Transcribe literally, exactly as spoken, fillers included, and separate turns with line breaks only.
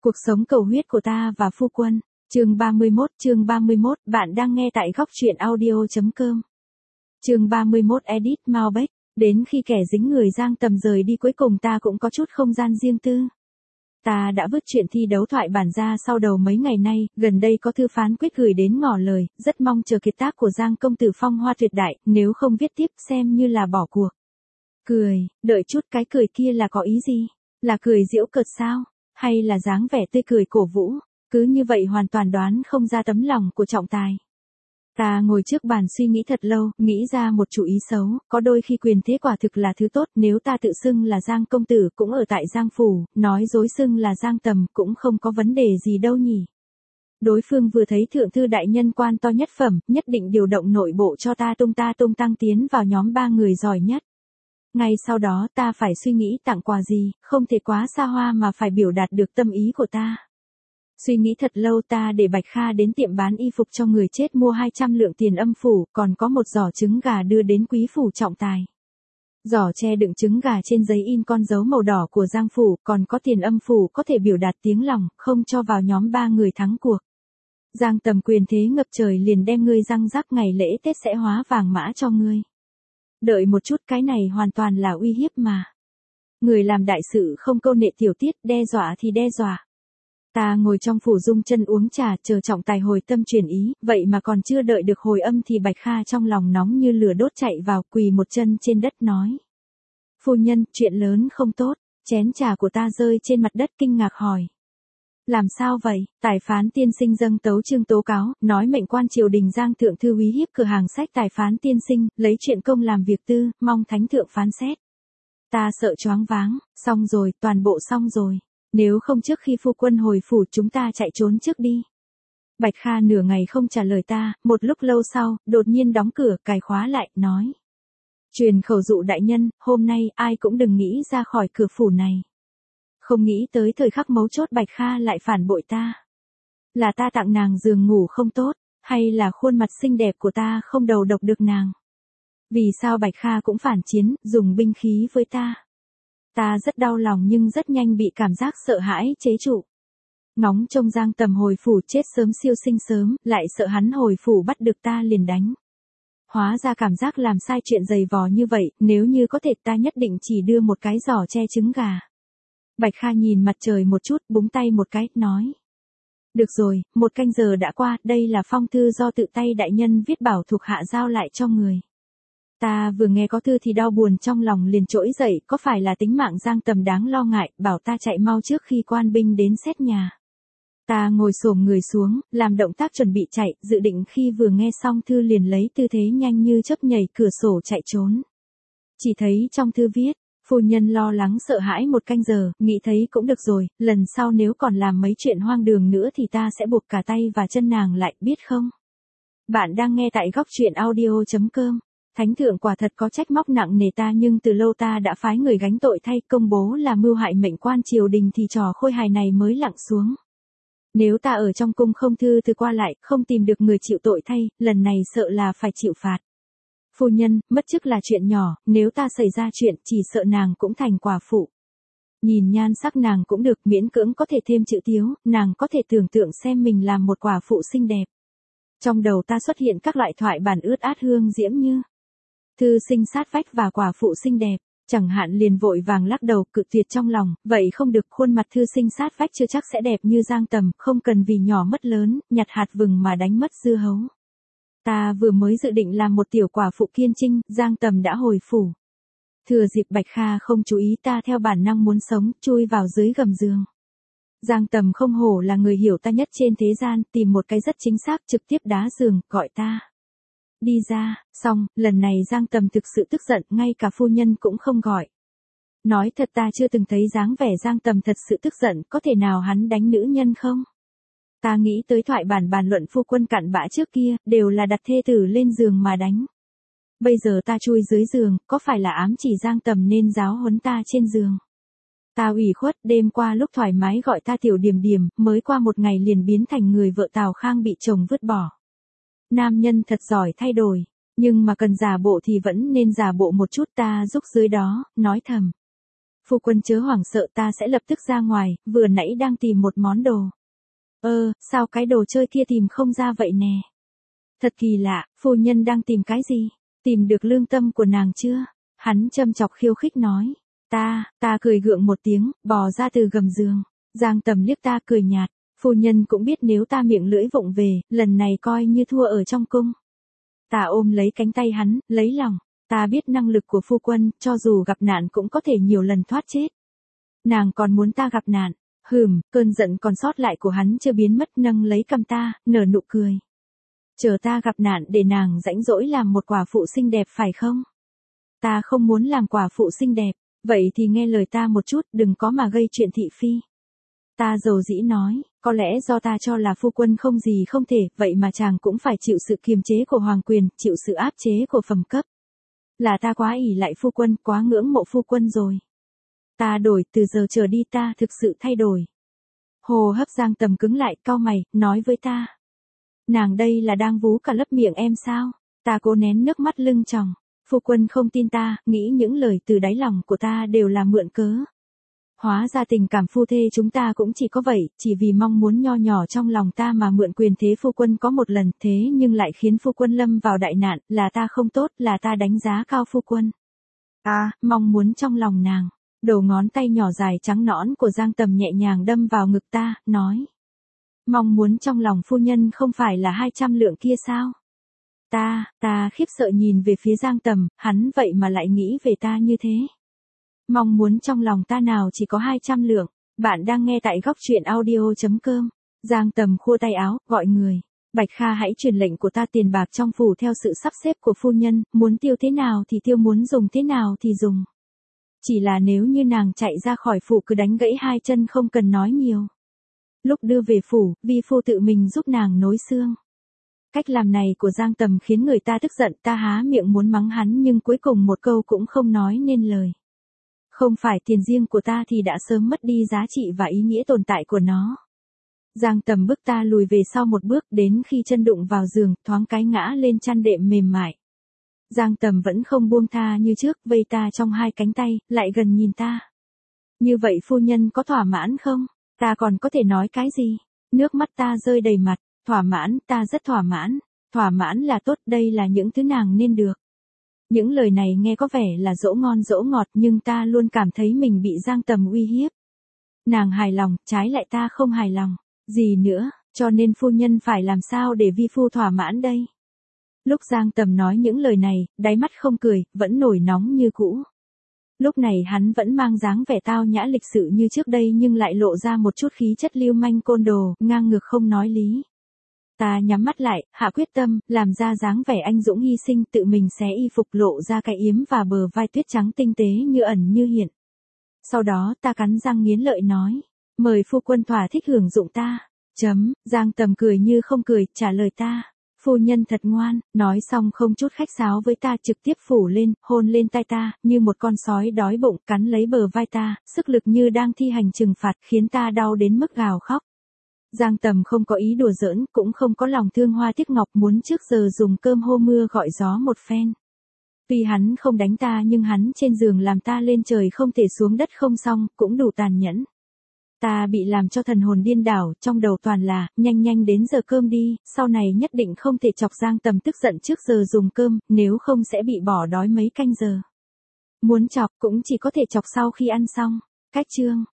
Cuộc sống cầu huyết của ta và phu quân. Chương ba mươi mốt, chương ba mươi mốt, bạn đang nghe tại góc truyện audio chấm com. Chương ba mươi mốt edit Malbec, đến khi kẻ dính người Giang Tầm rời đi cuối cùng ta cũng có chút không gian riêng tư. Ta đã vứt chuyện thi đấu thoại bản ra sau đầu mấy ngày nay, gần đây có thư phán quyết gửi đến ngỏ lời, rất mong chờ kiệt tác của Giang công tử phong hoa tuyệt đại, nếu không viết tiếp xem như là bỏ cuộc. Cười, đợi chút, cái cười kia là có ý gì? Là cười giễu cợt sao? Hay là dáng vẻ tươi cười cổ vũ? Cứ như vậy hoàn toàn đoán không ra tấm lòng của trọng tài. Ta ngồi trước bàn suy nghĩ thật lâu, nghĩ ra một chủ ý xấu, có đôi khi quyền thế quả thực là thứ tốt, nếu ta tự xưng là Giang công tử cũng ở tại Giang phủ, nói dối xưng là Giang Tầm cũng không có vấn đề gì đâu nhỉ. Đối phương vừa thấy thượng thư đại nhân quan to nhất phẩm, nhất định điều động nội bộ cho ta tung ta tung tăng tiến vào nhóm ba người giỏi nhất. Ngay sau đó ta phải suy nghĩ tặng quà gì, không thể quá xa hoa mà phải biểu đạt được tâm ý của ta. Suy nghĩ thật lâu ta để Bạch Kha đến tiệm bán y phục cho người chết mua hai trăm lượng tiền âm phủ, còn có một giỏ trứng gà đưa đến quý phủ trọng tài. Giỏ che đựng trứng gà trên giấy in con dấu màu đỏ của Giang phủ, còn có tiền âm phủ có thể biểu đạt tiếng lòng, không cho vào nhóm ba người thắng cuộc. Giang Tầm quyền thế ngập trời liền đem ngươi răng rắc, ngày lễ Tết sẽ hóa vàng mã cho ngươi. Đợi một chút, cái này hoàn toàn là uy hiếp mà. Người làm đại sự không câu nệ tiểu tiết, đe dọa thì đe dọa. Ta ngồi trong phủ dung chân uống trà chờ trọng tài hồi tâm chuyển ý, vậy mà còn chưa đợi được hồi âm thì Bạch Kha trong lòng nóng như lửa đốt chạy vào, quỳ một chân trên đất nói. Phu nhân, chuyện lớn không tốt. Chén trà của ta rơi trên mặt đất, kinh ngạc hỏi. Làm sao vậy? Tài phán tiên sinh dâng tấu chương tố cáo, nói mệnh quan triều đình Giang thượng thư uy hiếp cửa hàng sách tài phán tiên sinh, lấy chuyện công làm việc tư, mong thánh thượng phán xét. Ta sợ choáng váng, xong rồi, toàn bộ xong rồi. Nếu không trước khi phu quân hồi phủ chúng ta chạy trốn trước đi. Bạch Kha nửa ngày không trả lời ta, một lúc lâu sau, đột nhiên đóng cửa, cài khóa lại, nói. Truyền khẩu dụ đại nhân, hôm nay ai cũng đừng nghĩ ra khỏi cửa phủ này. Không nghĩ tới thời khắc mấu chốt Bạch Kha lại phản bội ta. Là ta tặng nàng giường ngủ không tốt, hay là khuôn mặt xinh đẹp của ta không đầu độc được nàng? Vì sao Bạch Kha cũng phản chiến, dùng binh khí với ta? Ta rất đau lòng nhưng rất nhanh bị cảm giác sợ hãi chế trụ. Ngóng trông Giang Tầm hồi phủ chết sớm siêu sinh sớm, lại sợ hắn hồi phủ bắt được ta liền đánh. Hóa ra cảm giác làm sai chuyện dày vò như vậy, nếu như có thể ta nhất định chỉ đưa một cái giỏ che trứng gà. Bạch Kha nhìn mặt trời một chút, búng tay một cái, nói. Được rồi, một canh giờ đã qua, đây là phong thư do tự tay đại nhân viết bảo thuộc hạ giao lại cho người. Ta vừa nghe có thư thì đau buồn trong lòng liền trỗi dậy, có phải là tính mạng Giang Tầm đáng lo ngại, bảo ta chạy mau trước khi quan binh đến xét nhà. Ta ngồi xổm người xuống, làm động tác chuẩn bị chạy, dự định khi vừa nghe xong thư liền lấy tư thế nhanh như chớp nhảy cửa sổ chạy trốn. Chỉ thấy trong thư viết, phu nhân lo lắng sợ hãi một canh giờ, nghĩ thấy cũng được rồi, lần sau nếu còn làm mấy chuyện hoang đường nữa thì ta sẽ buộc cả tay và chân nàng lại, biết không? Bạn đang nghe tại góc truyện audio chấm com. Thánh thượng quả thật có trách móc nặng nề ta, nhưng từ lâu ta đã phái người gánh tội thay, công bố là mưu hại mệnh quan triều đình thì trò khôi hài này mới lặng xuống. Nếu ta ở trong cung không thư từ qua lại, không tìm được người chịu tội thay, lần này sợ là phải chịu phạt. Phu nhân, mất chức là chuyện nhỏ, nếu ta xảy ra chuyện chỉ sợ nàng cũng thành quả phụ. Nhìn nhan sắc nàng cũng được, miễn cưỡng có thể thêm chữ tiếu, nàng có thể tưởng tượng xem mình làm một quả phụ xinh đẹp. Trong đầu ta xuất hiện các loại thoại bản ướt át hương diễm như thư sinh sát vách và quả phụ xinh đẹp, chẳng hạn liền vội vàng lắc đầu cự tuyệt trong lòng, vậy không được, khuôn mặt thư sinh sát vách chưa chắc sẽ đẹp như Giang Tầm, không cần vì nhỏ mất lớn, nhặt hạt vừng mà đánh mất dưa hấu. Ta vừa mới dự định làm một tiểu quả phụ kiên trinh, Giang Tầm đã hồi phủ. Thừa dịp Bạch Kha không chú ý ta theo bản năng muốn sống, chui vào dưới gầm giường. Giang Tầm không hổ là người hiểu ta nhất trên thế gian, tìm một cái rất chính xác trực tiếp đá giường, gọi ta. Đi ra, xong, lần này Giang Tầm thực sự tức giận, ngay cả phu nhân cũng không gọi. Nói thật ta chưa từng thấy dáng vẻ Giang Tầm thật sự tức giận, có thể nào hắn đánh nữ nhân không? Ta nghĩ tới thoại bản bàn luận phu quân cặn bã trước kia, đều là đặt thê tử lên giường mà đánh. Bây giờ ta chui dưới giường, có phải là ám chỉ Giang Tầm nên giáo huấn ta trên giường? Ta ủy khuất, đêm qua lúc thoải mái gọi ta tiểu Điềm Điềm, mới qua một ngày liền biến thành người vợ Tào Khang bị chồng vứt bỏ. Nam nhân thật giỏi thay đổi, nhưng mà cần giả bộ thì vẫn nên giả bộ một chút, ta rúc dưới đó, nói thầm. Phu quân chớ hoảng sợ, ta sẽ lập tức ra ngoài, vừa nãy đang tìm một món đồ. Ơ, sao cái đồ chơi kia tìm không ra vậy nè? Thật kỳ lạ, phu nhân đang tìm cái gì? Tìm được lương tâm của nàng chưa? Hắn châm chọc khiêu khích nói. Ta, ta cười gượng một tiếng, bò ra từ gầm giường. Giang Tầm liếc ta cười nhạt. Phu nhân cũng biết nếu ta miệng lưỡi vụng về, lần này coi như thua ở trong cung. Ta ôm lấy cánh tay hắn, lấy lòng. Ta biết năng lực của phu quân, cho dù gặp nạn cũng có thể nhiều lần thoát chết. Nàng còn muốn ta gặp nạn. Hừm, cơn giận còn sót lại của hắn chưa biến mất, nâng lấy cằm ta, nở nụ cười. Chờ ta gặp nạn để nàng rãnh rỗi làm một quả phụ xinh đẹp phải không? Ta không muốn làm quả phụ xinh đẹp, vậy thì nghe lời ta một chút, đừng có mà gây chuyện thị phi. Ta dầu dĩ nói, có lẽ do ta cho là phu quân không gì không thể, vậy mà chàng cũng phải chịu sự kiềm chế của hoàng quyền, chịu sự áp chế của phẩm cấp. Là ta quá ỷ lại phu quân, quá ngưỡng mộ phu quân rồi. Ta đổi, từ giờ trở đi ta thực sự thay đổi. Hồ hấp Giang Tầm cứng lại, cau mày, nói với ta. Nàng đây là đang vú cả lấp miệng em sao? Ta cố nén nước mắt lưng tròng. Phu quân không tin ta, nghĩ những lời từ đáy lòng của ta đều là mượn cớ. Hóa ra tình cảm phu thê chúng ta cũng chỉ có vậy, chỉ vì mong muốn nho nhỏ trong lòng ta mà mượn quyền thế phu quân có một lần, thế nhưng lại khiến phu quân lâm vào đại nạn, là ta không tốt, là ta đánh giá cao phu quân. À, mong muốn trong lòng nàng. Đầu ngón tay nhỏ dài trắng nõn của Giang Tầm nhẹ nhàng đâm vào ngực ta, nói. Mong muốn trong lòng phu nhân không phải là hai trăm lượng kia sao? Ta, ta khiếp sợ nhìn về phía Giang Tầm, hắn vậy mà lại nghĩ về ta như thế. Mong muốn trong lòng ta nào chỉ có hai trăm lượng. Bạn đang nghe tại góc truyện audio chấm com. Giang Tầm khua tay áo, gọi người. Bạch Kha hãy truyền lệnh của ta, tiền bạc trong phủ theo sự sắp xếp của phu nhân, muốn tiêu thế nào thì tiêu, muốn dùng thế nào thì dùng. Chỉ là nếu như nàng chạy ra khỏi phủ cứ đánh gãy hai chân không cần nói nhiều. Lúc đưa về phủ, vi phu tự mình giúp nàng nối xương. Cách làm này của Giang Tầm khiến người ta tức giận, ta há miệng muốn mắng hắn nhưng cuối cùng một câu cũng không nói nên lời. Không phải tiền riêng của ta thì đã sớm mất đi giá trị và ý nghĩa tồn tại của nó. Giang Tầm bước ta lùi về sau một bước, đến khi chân đụng vào giường, thoáng cái ngã lên chăn đệm mềm mại. Giang Tầm vẫn không buông tha như trước, vây ta trong hai cánh tay, lại gần nhìn ta. Như vậy phu nhân có thỏa mãn không? Ta còn có thể nói cái gì? Nước mắt ta rơi đầy mặt. Thỏa mãn, ta rất thỏa mãn. Thỏa mãn là tốt, đây là những thứ nàng nên được. Những lời này nghe có vẻ là dỗ ngon dỗ ngọt nhưng ta luôn cảm thấy mình bị Giang Tầm uy hiếp. Nàng hài lòng, trái lại ta không hài lòng. Gì nữa, cho nên phu nhân phải làm sao để vi phu thỏa mãn đây? Lúc Giang Tầm nói những lời này, đáy mắt không cười, vẫn nổi nóng như cũ. Lúc này hắn vẫn mang dáng vẻ tao nhã lịch sự như trước đây nhưng lại lộ ra một chút khí chất lưu manh côn đồ, ngang ngược không nói lý. Ta nhắm mắt lại, hạ quyết tâm, làm ra dáng vẻ anh dũng hy sinh, tự mình xé y phục lộ ra cái yếm và bờ vai tuyết trắng tinh tế như ẩn như hiện. Sau đó ta cắn răng nghiến lợi nói, mời phu quân thỏa thích hưởng dụng ta. Chấm, Giang Tầm cười như không cười, trả lời ta. Phu nhân thật ngoan, nói xong không chút khách sáo với ta, trực tiếp phủ lên, hôn lên tai ta, như một con sói đói bụng, cắn lấy bờ vai ta, sức lực như đang thi hành trừng phạt, khiến ta đau đến mức gào khóc. Giang Tầm không có ý đùa giỡn, cũng không có lòng thương hoa tiếc ngọc, muốn trước giờ dùng cơm hô mưa gọi gió một phen. Tuy hắn không đánh ta nhưng hắn trên giường làm ta lên trời không thể xuống đất không xong, cũng đủ tàn nhẫn. Ta bị làm cho thần hồn điên đảo, trong đầu toàn là, nhanh nhanh đến giờ cơm đi, sau này nhất định không thể chọc Giang Tầm tức giận trước giờ dùng cơm, nếu không sẽ bị bỏ đói mấy canh giờ. Muốn chọc cũng chỉ có thể chọc sau khi ăn xong. Cách chương